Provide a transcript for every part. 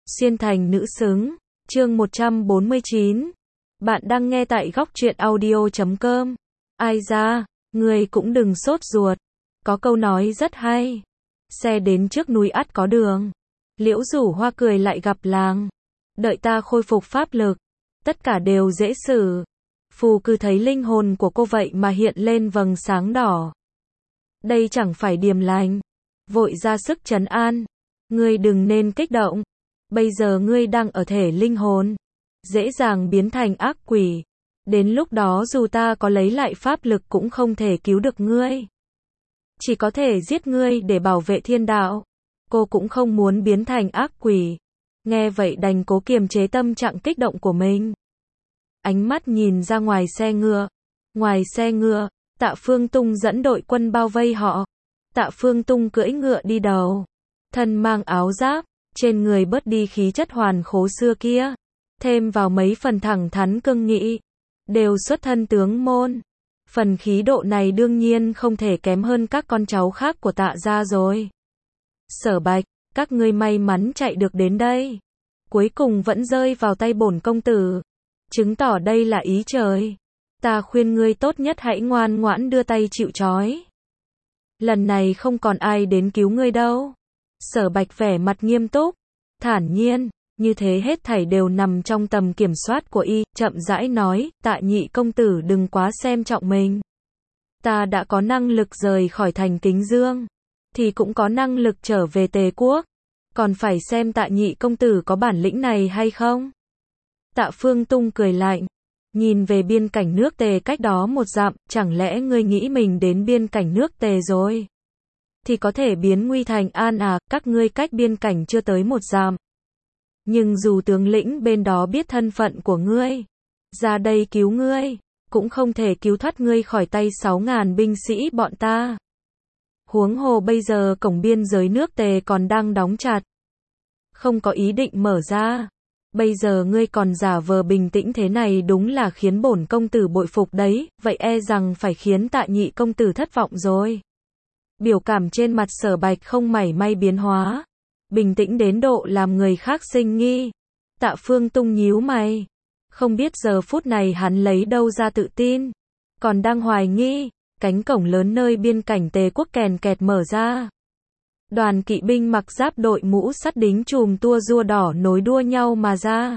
Xuyên thành nữ xứng, chương 149. Bạn đang nghe tại góc truyện audio.com. Ai da, người cũng đừng sốt ruột. Có câu nói rất hay. Xe đến trước núi ắt có đường. Liễu Rủ Hoa cười lại gặp làng. Đợi ta khôi phục pháp lực. Tất cả đều dễ xử. Phù cứ thấy linh hồn của cô vậy mà hiện lên vầng sáng đỏ. Đây chẳng phải điềm lành. Vội ra sức trấn an. Ngươi đừng nên kích động. Bây giờ ngươi đang ở thể linh hồn. Dễ dàng biến thành ác quỷ. Đến lúc đó dù ta có lấy lại pháp lực cũng không thể cứu được ngươi. Chỉ có thể giết ngươi để bảo vệ thiên đạo. Cô cũng không muốn biến thành ác quỷ. Nghe vậy đành cố kiềm chế tâm trạng kích động của mình. Ánh mắt nhìn ra ngoài xe ngựa. Ngoài xe ngựa, Tạ Phương Tung dẫn đội quân bao vây họ. Tạ Phương Tung cưỡi ngựa đi đầu. Thân mang áo giáp. Trên người bớt đi khí chất hoàn khố xưa kia. Thêm vào mấy phần thẳng thắn cương nghị. Đều xuất thân tướng môn. Phần khí độ này đương nhiên không thể kém hơn các con cháu khác của Tạ gia rồi. Sở Bạch, các ngươi may mắn chạy được đến đây. Cuối cùng vẫn rơi vào tay bổn công tử. Chứng tỏ đây là ý trời. Ta khuyên ngươi tốt nhất hãy ngoan ngoãn đưa tay chịu trói. Lần này không còn ai đến cứu ngươi đâu. Sở Bạch vẻ mặt nghiêm túc, thản nhiên, như thế hết thảy đều nằm trong tầm kiểm soát của y, chậm rãi nói, Tạ nhị công tử đừng quá xem trọng mình. Ta đã có năng lực rời khỏi thành Kính Dương, thì cũng có năng lực trở về Tề Quốc, còn phải xem Tạ nhị công tử có bản lĩnh này hay không. Tạ Phương Tung cười lạnh, nhìn về biên cảnh nước Tề cách đó một dặm, chẳng lẽ ngươi nghĩ mình đến biên cảnh nước Tề rồi? Thì có thể biến nguy thành an à, các ngươi cách biên cảnh chưa tới một dặm. Nhưng dù tướng lĩnh bên đó biết thân phận của ngươi, ra đây cứu ngươi, cũng không thể cứu thoát ngươi khỏi tay 6.000 binh sĩ bọn ta. Huống hồ bây giờ cổng biên giới nước Tề còn đang đóng chặt. Không có ý định mở ra. Bây giờ ngươi còn giả vờ bình tĩnh thế này đúng là khiến bổn công tử bội phục đấy, vậy e rằng phải khiến Tạ nhị công tử thất vọng rồi. Biểu cảm trên mặt Sở Bạch không mảy may biến hóa. Bình tĩnh đến độ làm người khác sinh nghi. Tạ Phương Tung nhíu mày. Không biết giờ phút này hắn lấy đâu ra tự tin. Còn đang hoài nghi. Cánh cổng lớn nơi biên cảnh Tề Quốc kèn kẹt mở ra. Đoàn kỵ binh mặc giáp đội mũ sắt đính chùm tua rua đỏ nối đua nhau mà ra.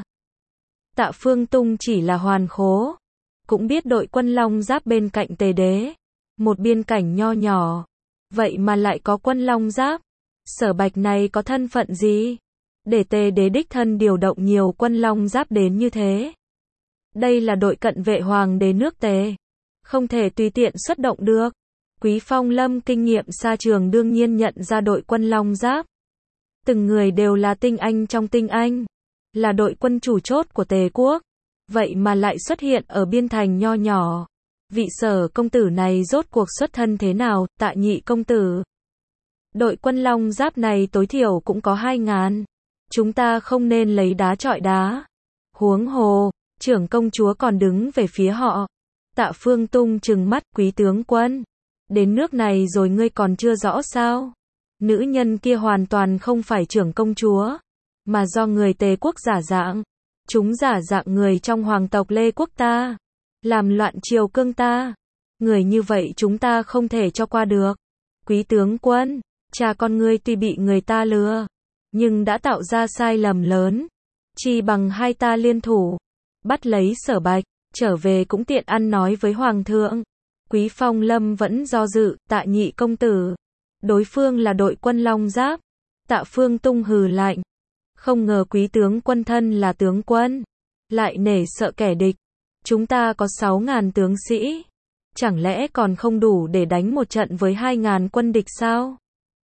Tạ Phương Tung chỉ là hoàn khố. Cũng biết đội quân long giáp bên cạnh Tề Đế. Một biên cảnh nho nhỏ. Vậy mà lại có quân long giáp. Sở Bạch này có thân phận gì? Để Tề Đế đích thân điều động nhiều quân long giáp đến như thế. Đây là đội cận vệ hoàng đế nước Tề. Không thể tùy tiện xuất động được. Quý Phong Lâm kinh nghiệm xa trường đương nhiên nhận ra đội quân long giáp. Từng người đều là tinh anh trong tinh anh. Là đội quân chủ chốt của Tề Quốc. Vậy mà lại xuất hiện ở biên thành nho nhỏ. Vị Sở công tử này rốt cuộc xuất thân thế nào, Tạ nhị công tử? Đội quân long giáp này tối thiểu cũng có 2.000. Chúng ta không nên lấy đá chọi đá. Huống hồ, trưởng công chúa còn đứng về phía họ. Tạ Phương Tung trừng mắt, quý tướng quân. Đến nước này rồi ngươi còn chưa rõ sao? Nữ nhân kia hoàn toàn không phải trưởng công chúa. Mà do người Tề Quốc giả dạng. Chúng giả dạng người trong hoàng tộc Lê Quốc ta. Làm loạn triều cương ta. Người như vậy chúng ta không thể cho qua được. Quý tướng quân, cha con ngươi tuy bị người ta lừa, nhưng đã tạo ra sai lầm lớn. Chi bằng hai ta liên thủ, bắt lấy Sở Bạch, trở về cũng tiện ăn nói với hoàng thượng. Quý Phong Lâm vẫn do dự, Tạ nhị công tử. Đối phương là đội quân long giáp. Tạ Phương Tung hừ lạnh. Không ngờ quý tướng quân thân là tướng quân. Lại nể sợ kẻ địch. Chúng ta có 6.000 tướng sĩ. Chẳng lẽ còn không đủ để đánh một trận với 2.000 quân địch sao?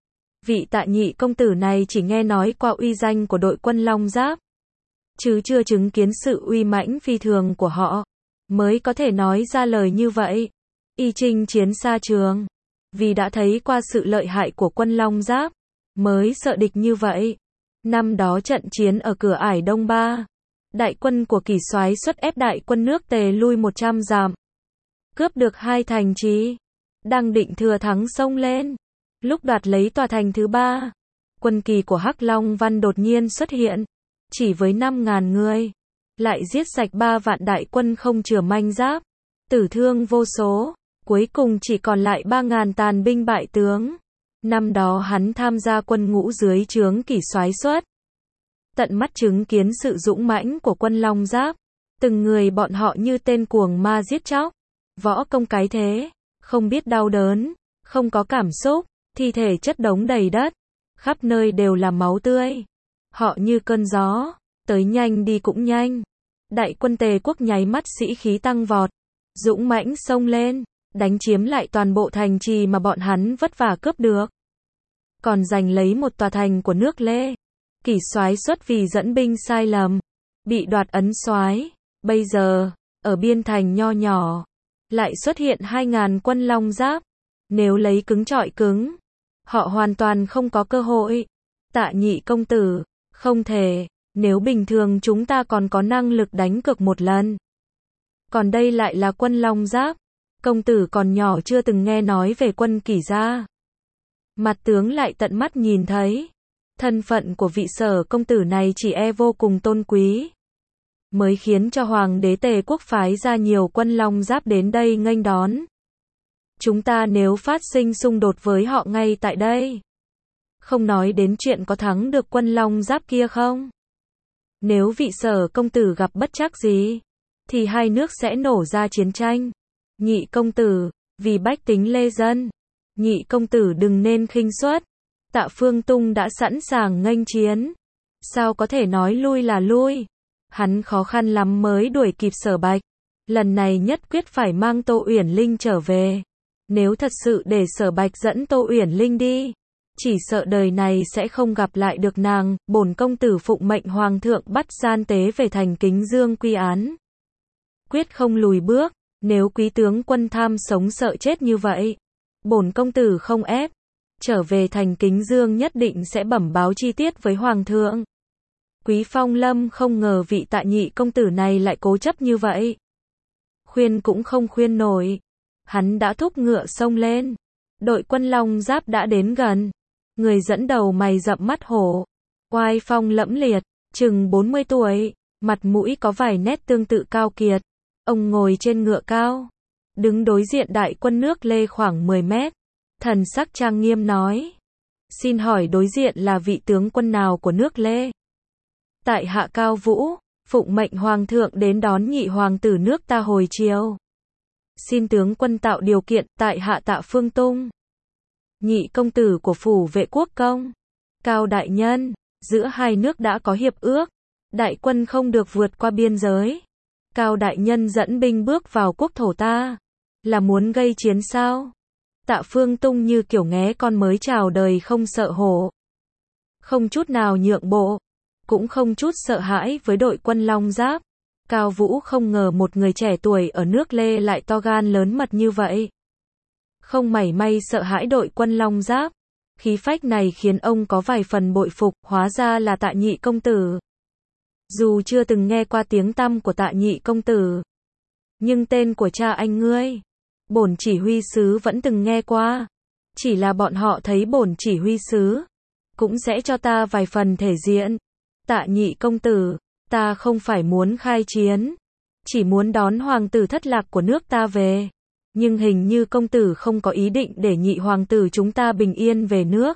Vị Tạ nhị công tử này chỉ nghe nói qua uy danh của đội quân long giáp. Chứ chưa chứng kiến sự uy mãnh phi thường của họ. Mới có thể nói ra lời như vậy. Y chinh chiến xa trường. Vì đã thấy qua sự lợi hại của quân long giáp. Mới sợ địch như vậy. Năm đó trận chiến ở cửa ải Đông Ba. Đại quân của Kỷ soái xuất ép đại quân nước Tề lui 100 dặm. Cướp được 2 thành trì. Đang định thừa thắng xông lên. Lúc đoạt lấy tòa thành thứ 3. Quân kỳ của Hắc Long Văn đột nhiên xuất hiện. chỉ với 5.000 người, lại giết sạch 3 vạn đại quân không chừa manh giáp, tử thương vô số, cuối cùng chỉ còn lại 3.000 tàn binh bại tướng. Năm đó hắn tham gia quân ngũ dưới trướng Kỷ Soái Xuất, tận mắt chứng kiến sự dũng mãnh của quân Long Giáp, từng người bọn họ như tên cuồng ma giết chóc, võ công cái thế, không biết đau đớn, không có cảm xúc, thi thể chất đống đầy đất, khắp nơi đều là máu tươi. Họ như cơn gió, tới nhanh đi cũng nhanh. Đại quân Tề quốc nháy mắt sĩ khí tăng vọt, dũng mãnh xông lên, đánh chiếm lại toàn bộ thành trì mà bọn hắn vất vả cướp được. Còn giành lấy một tòa thành của nước Lê. Kỷ Soái Xuất vì dẫn binh sai lầm, bị đoạt ấn soái. Bây giờ, ở biên thành nho nhỏ, lại xuất hiện 2.000 quân Long Giáp. Nếu lấy cứng trọi cứng, họ hoàn toàn không có cơ hội. Tạ Nhị công tử, không thể, nếu bình thường chúng ta còn có năng lực đánh cược một lần. Còn đây lại là quân Long Giáp, công tử còn nhỏ chưa từng nghe nói về quân Kỷ gia. Mặt tướng lại tận mắt nhìn thấy, thân phận của vị Sở công tử này chỉ e vô cùng tôn quý, mới khiến cho Hoàng đế Tề quốc phái ra nhiều quân Long Giáp đến đây nghênh đón. Chúng ta nếu phát sinh xung đột với họ ngay tại đây, không nói đến chuyện có thắng được quân Long Giáp kia không. Nếu vị Sở công tử gặp bất trắc gì, thì hai nước sẽ nổ ra chiến tranh. Nhị công tử, vì bách tính lê dân, Nhị công tử đừng nên khinh suất. Tạ Phương Tung đã sẵn sàng nghênh chiến, sao có thể nói lui là lui. Hắn khó khăn lắm mới đuổi kịp Sở Bạch, lần này nhất quyết phải mang Tô Uyển Linh trở về. Nếu thật sự để Sở Bạch dẫn Tô Uyển Linh đi, chỉ sợ đời này sẽ không gặp lại được nàng. Bổn công tử phụng mệnh hoàng thượng bắt gian tế về thành Kính Dương quy án, quyết không lùi bước. Nếu quý tướng quân tham sống sợ chết như vậy, bổn công tử không ép, trở về thành Kính Dương nhất định sẽ bẩm báo chi tiết với hoàng thượng. Quý Phong Lâm không ngờ vị Tạ Nhị công tử này lại cố chấp như vậy, khuyên cũng không khuyên nổi. Hắn đã thúc ngựa xông lên, đội quân Long Giáp đã đến gần. Người dẫn đầu mày rậm mắt hổ, oai phong lẫm liệt, chừng 40 tuổi, mặt mũi có vài nét tương tự Cao Kiệt. Ông ngồi trên ngựa cao, đứng đối diện đại quân nước Lê khoảng 10 mét, thần sắc trang nghiêm nói: xin hỏi đối diện là vị tướng quân nào của nước Lê? Tại hạ Cao Vũ, phụng mệnh hoàng thượng đến đón nhị hoàng tử nước ta hồi chiều. Xin tướng quân tạo điều kiện, tại hạ Tạ Phương Tung, nhị công tử của phủ vệ quốc công. Cao đại nhân, giữa hai nước đã có hiệp ước, đại quân không được vượt qua biên giới. Cao đại nhân dẫn binh bước vào quốc thổ ta, là muốn gây chiến sao? Tạ Phương Tung như kiểu nghé con mới chào đời không sợ hổ, không chút nào nhượng bộ, cũng không chút sợ hãi với đội quân Long Giáp. Cao Vũ không ngờ một người trẻ tuổi ở nước Lê lại to gan lớn mật như vậy, không mảy may sợ hãi đội quân Long Giáp. Khí phách này khiến ông có vài phần bội phục, hóa ra là Tạ Nhị công tử. Dù chưa từng nghe qua tiếng tăm của Tạ Nhị công tử, nhưng tên của cha anh ngươi, bổn chỉ huy sứ vẫn từng nghe qua. Chỉ là bọn họ thấy bổn chỉ huy sứ cũng sẽ cho ta vài phần thể diện. Tạ Nhị công tử, ta không phải muốn khai chiến, chỉ muốn đón hoàng tử thất lạc của nước ta về. Nhưng hình như công tử không có ý định để nhị hoàng tử chúng ta bình yên về nước.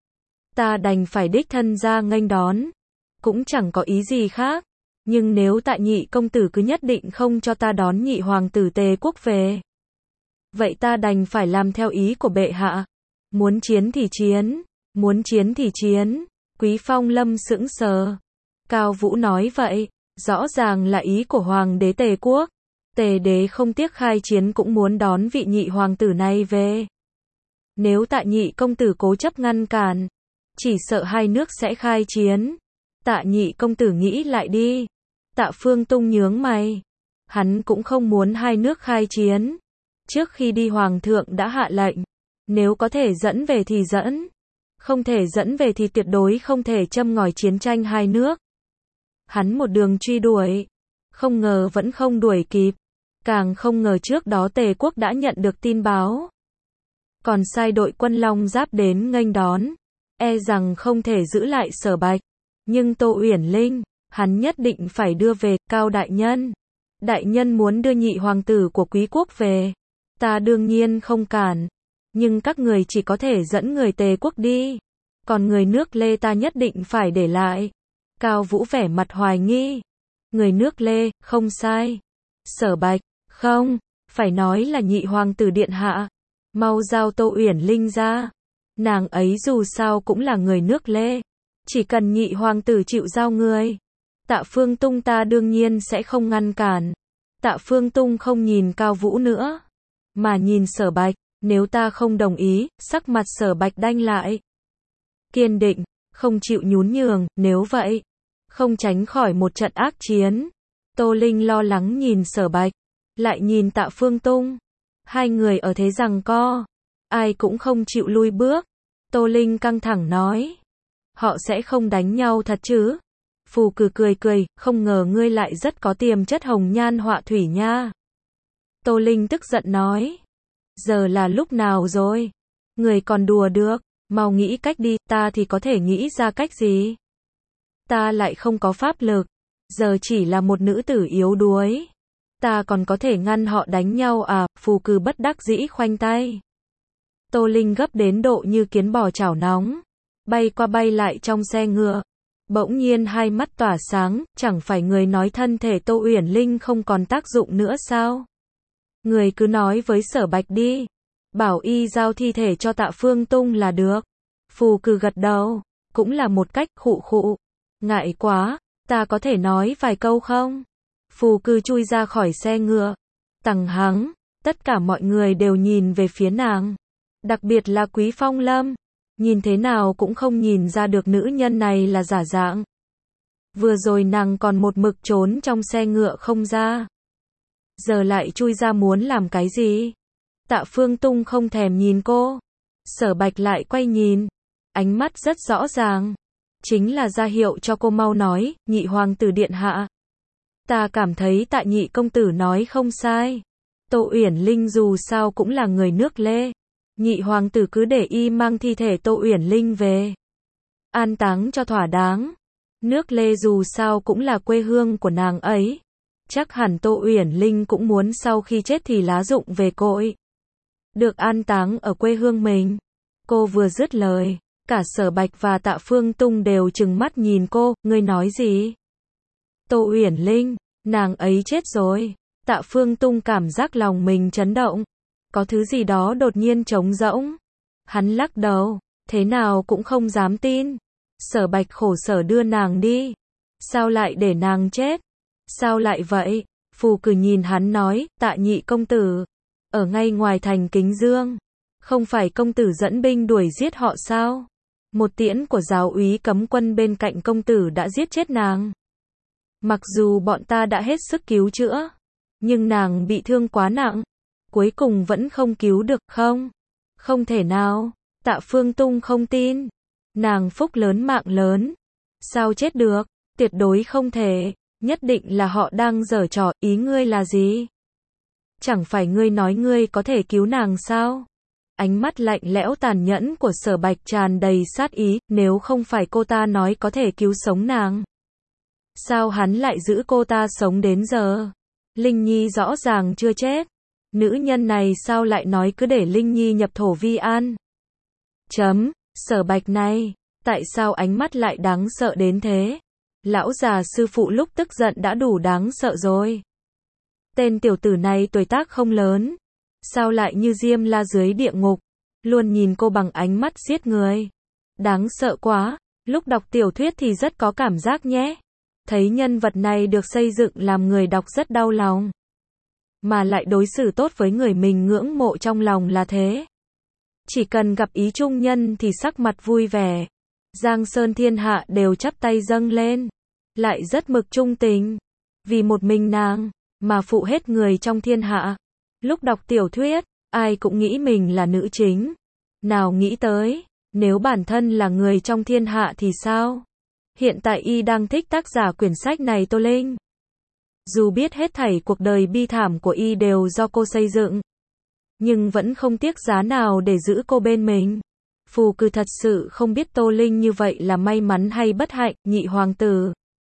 Ta đành phải đích thân ra nghênh đón, cũng chẳng có ý gì khác. Nhưng nếu Tạ Nhị công tử cứ nhất định không cho ta đón nhị hoàng tử Tề quốc về, vậy ta đành phải làm theo ý của bệ hạ. Muốn chiến thì chiến, muốn chiến thì chiến. Quý Phong Lâm sững sờ. Cao Vũ nói vậy, rõ ràng là ý của hoàng đế Tề quốc. Tề đế không tiếc khai chiến cũng muốn đón vị nhị hoàng tử này về. Nếu Tạ Nhị công tử cố chấp ngăn cản, chỉ sợ hai nước sẽ khai chiến. Tạ Nhị công tử nghĩ lại đi. Tạ Phương Tung nhướng mày. Hắn cũng không muốn hai nước khai chiến. Trước khi đi hoàng thượng đã hạ lệnh, nếu có thể dẫn về thì dẫn, không thể dẫn về thì tuyệt đối không thể châm ngòi chiến tranh hai nước. Hắn một đường truy đuổi, không ngờ vẫn không đuổi kịp. Càng không ngờ trước đó Tề quốc đã nhận được tin báo, còn sai đội quân Long Giáp đến nghênh đón, e rằng không thể giữ lại Sở Bạch. Nhưng Tô Uyển Linh, hắn nhất định phải đưa về, Cao đại nhân. Đại nhân muốn đưa nhị hoàng tử của quý quốc về. Ta đương nhiên không cản. Nhưng các người chỉ có thể dẫn người Tề quốc đi. Còn người nước Lê ta nhất định phải để lại. Cao Vũ vẻ mặt hoài nghi. Người nước Lê, không sai. Sở Bạch, không, phải nói là nhị hoàng tử điện hạ. Mau giao Tô Uyển Linh ra. Nàng ấy dù sao cũng là người nước Lê. Chỉ cần nhị hoàng tử chịu giao người. Tạ Phương Tung ta đương nhiên sẽ không ngăn cản. Tạ Phương Tung không nhìn Cao Vũ nữa, mà nhìn Sở Bạch. Nếu ta không đồng ý, sắc mặt Sở Bạch đanh lại. Kiên định, không chịu nhún nhường, nếu vậy, không tránh khỏi một trận ác chiến. Tô Linh lo lắng nhìn Sở Bạch, lại nhìn Tạ Phương Tung. Hai người ở thế giằng co, ai cũng không chịu lui bước. Tô Linh căng thẳng nói, họ sẽ không đánh nhau thật chứ? Phù Cử cười cười, không ngờ ngươi lại rất có tiềm chất hồng nhan họa thủy nha. Tô Linh tức giận nói, giờ là lúc nào rồi? Người còn đùa được, mau nghĩ cách đi, ta thì có thể nghĩ ra cách gì? Ta lại không có pháp lực, giờ chỉ là một nữ tử yếu đuối. Ta còn có thể ngăn họ đánh nhau à? Phù Cử bất đắc dĩ khoanh tay. Tô Linh gấp đến độ như kiến bò chảo nóng, bay qua bay lại trong xe ngựa. Bỗng nhiên hai mắt tỏa sáng, chẳng phải người nói thân thể Tô Uyển Linh không còn tác dụng nữa sao? Người cứ nói với Sở Bạch đi, bảo y giao thi thể cho Tạ Phương Tung là được. Phù Cử gật đầu, cũng là một cách, khụ khụ. Ngại quá, ta có thể nói vài câu không? Phù Cử chui ra khỏi xe ngựa. Tằng hắng, tất cả mọi người đều nhìn về phía nàng. Đặc biệt là Quý Phong Lâm. Nhìn thế nào cũng không nhìn ra được nữ nhân này là giả dạng. Vừa rồi nàng còn một mực trốn trong xe ngựa không ra. Giờ lại chui ra muốn làm cái gì? Tạ Phương Tung không thèm nhìn cô. Sở Bạch lại quay nhìn. Ánh mắt rất rõ ràng. Chính là ra hiệu cho cô mau nói, nhị hoàng tử điện hạ. Ta cảm thấy Tạ nhị công tử nói không sai. Tô Uyển Linh dù sao cũng là người nước Lê. Nhị hoàng tử cứ để y mang thi thể Tô Uyển Linh về. An táng cho thỏa đáng. Nước Lê dù sao cũng là quê hương của nàng ấy. Chắc hẳn Tô Uyển Linh cũng muốn sau khi chết thì lá rụng về cội. Được an táng ở quê hương mình. Cô vừa dứt lời, cả Sở Bạch và Tạ Phương Tung đều trừng mắt nhìn cô, ngươi nói gì? Tô Uyển Linh, nàng ấy chết rồi. Tạ Phương Tung cảm giác lòng mình chấn động. Có thứ gì đó đột nhiên trống rỗng. Hắn lắc đầu, thế nào cũng không dám tin. Sở Bạch khổ sở đưa nàng đi. Sao lại để nàng chết? Sao lại vậy? Phù Cử nhìn hắn nói, Tạ nhị công tử, ở ngay ngoài thành Kính Dương. Không phải công tử dẫn binh đuổi giết họ sao? Một tiễn của giáo úy cấm quân bên cạnh công tử đã giết chết nàng. Mặc dù bọn ta đã hết sức cứu chữa, nhưng nàng bị thương quá nặng. Cuối cùng vẫn không cứu được, không? Không thể nào. Tạ Phương Tung không tin. Nàng phúc lớn mạng lớn. Sao chết được? Tuyệt đối không thể. Nhất định là họ đang giở trò, ý ngươi là gì? Chẳng phải ngươi nói ngươi có thể cứu nàng sao? Ánh mắt lạnh lẽo tàn nhẫn của Sở Bạch tràn đầy sát ý, nếu không phải cô ta nói có thể cứu sống nàng. Sao hắn lại giữ cô ta sống đến giờ? Linh Nhi rõ ràng chưa chết. Nữ nhân này sao lại nói cứ để Linh Nhi nhập thổ vi an? Sở Bạch này, tại sao ánh mắt lại đáng sợ đến thế? Lão già sư phụ lúc tức giận đã đủ đáng sợ rồi. Tên tiểu tử này tuổi tác không lớn. Sao lại như Diêm La dưới địa ngục? Luôn nhìn cô bằng ánh mắt giết người. Đáng sợ quá. Lúc đọc tiểu thuyết thì rất có cảm giác nhé. Thấy nhân vật này được xây dựng làm người đọc rất đau lòng. Mà lại đối xử tốt với người mình ngưỡng mộ trong lòng là thế. Chỉ cần gặp ý trung nhân thì sắc mặt vui vẻ. Giang sơn thiên hạ đều chắp tay dâng lên. Lại rất mực trung tình. Vì một mình nàng, mà phụ hết người trong thiên hạ. Lúc đọc tiểu thuyết, ai cũng nghĩ mình là nữ chính. Nào nghĩ tới, nếu bản thân là người trong thiên hạ thì sao? Hiện tại y đang thích tác giả quyển sách này Tô Linh. Dù biết hết thảy cuộc đời bi thảm của y đều do cô xây dựng, nhưng vẫn không tiếc giá nào để giữ cô bên mình. Phù Cử thật sự không biết Tô Linh như vậy là may mắn hay bất hạnh, nhị hoàng tử.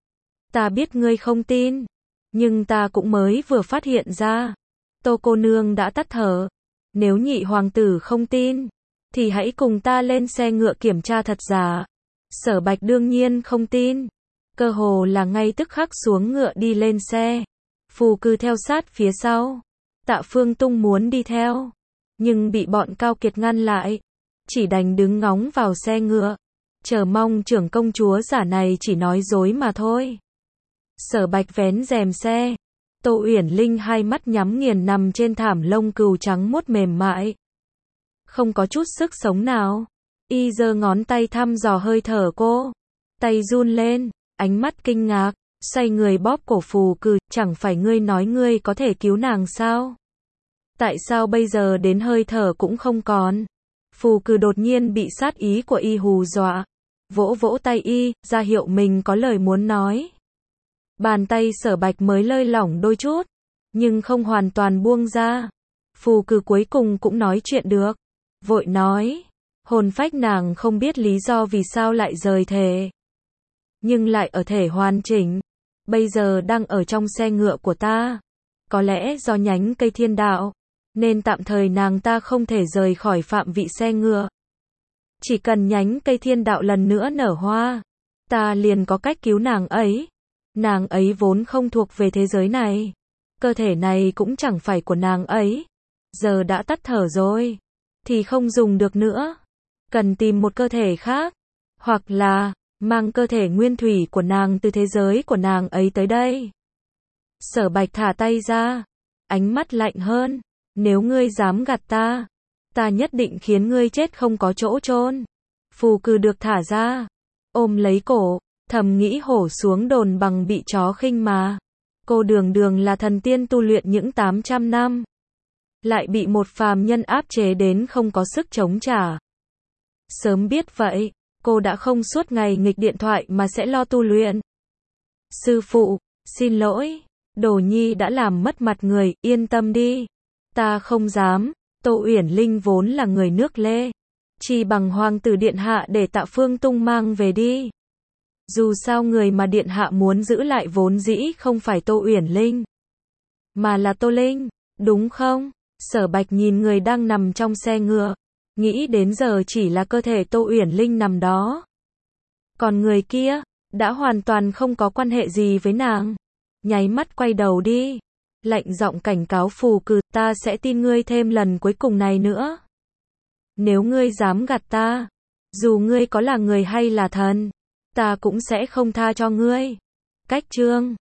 Ta biết ngươi không tin, nhưng ta cũng mới vừa phát hiện ra. Tô cô nương đã tắt thở. Nếu nhị hoàng tử không tin, thì hãy cùng ta lên xe ngựa kiểm tra thật giả. Sở Bạch đương nhiên không tin. Cơ hồ là ngay tức khắc xuống ngựa đi lên xe. Phù Cư theo sát phía sau. Tạ Phương Tung muốn đi theo, nhưng bị bọn Cao Kiệt ngăn lại. Chỉ đành đứng ngóng vào xe ngựa, chờ mong trưởng công chúa giả này chỉ nói dối mà thôi. Sở Bạch vén rèm xe. Tô Uyển Linh hai mắt nhắm nghiền nằm trên thảm lông cừu trắng muốt mềm mại. Không có chút sức sống nào. Y giơ ngón tay thăm dò hơi thở cô. Tay run lên, ánh mắt kinh ngạc, xoay người bóp cổ Phù Cừ, chẳng phải ngươi nói ngươi có thể cứu nàng sao? Tại sao bây giờ đến hơi thở cũng không còn? Phù Cừ đột nhiên bị sát ý của Y hù dọa. Vỗ vỗ tay Y, ra hiệu mình có lời muốn nói. Bàn tay Sở Bạch mới lơi lỏng đôi chút, nhưng không hoàn toàn buông ra. Phù Cừ cuối cùng cũng nói chuyện được. Vội nói, hồn phách nàng không biết lý do vì sao lại rời thể, nhưng lại ở thể hoàn chỉnh. Bây giờ đang ở trong xe ngựa của ta. Có lẽ do nhánh cây thiên đạo, nên tạm thời nàng ta không thể rời khỏi phạm vị xe ngựa. Chỉ cần nhánh cây thiên đạo lần nữa nở hoa, ta liền có cách cứu nàng ấy. Nàng ấy vốn không thuộc về thế giới này. Cơ thể này cũng chẳng phải của nàng ấy. Giờ đã tắt thở rồi, thì không dùng được nữa. Cần tìm một cơ thể khác, hoặc là mang cơ thể nguyên thủy của nàng từ thế giới của nàng ấy tới đây. Sở Bạch thả tay ra, ánh mắt lạnh hơn. Nếu ngươi dám gạt ta, ta nhất định khiến ngươi chết không có chỗ chôn. Phù Cừ được thả ra, ôm lấy cổ, thầm nghĩ hổ xuống đồn bằng bị chó khinh mà. Cô đường đường là thần tiên tu luyện những 800 năm, lại bị một phàm nhân áp chế đến không có sức chống trả. Sớm biết vậy, cô đã không suốt ngày nghịch điện thoại mà sẽ lo tu luyện. Sư phụ, xin lỗi, Đồ Nhi đã làm mất mặt người, yên tâm đi. Ta không dám. Tô Uyển Linh vốn là người nước Lê, chỉ bằng hoàng tử điện hạ để Tạ Phương Tung mang về đi. Dù sao người mà điện hạ muốn giữ lại vốn dĩ không phải Tô Uyển Linh, mà là Tô Linh, đúng không? Sở Bạch nhìn người đang nằm trong xe ngựa, nghĩ đến giờ chỉ là cơ thể Tô Uyển Linh nằm đó. Còn người kia, đã hoàn toàn không có quan hệ gì với nàng. Nháy mắt quay đầu đi, lạnh giọng cảnh cáo Phù Cừ, ta sẽ tin ngươi thêm lần cuối cùng này nữa. Nếu ngươi dám gạt ta, dù ngươi có là người hay là thần, ta cũng sẽ không tha cho ngươi. Cách chương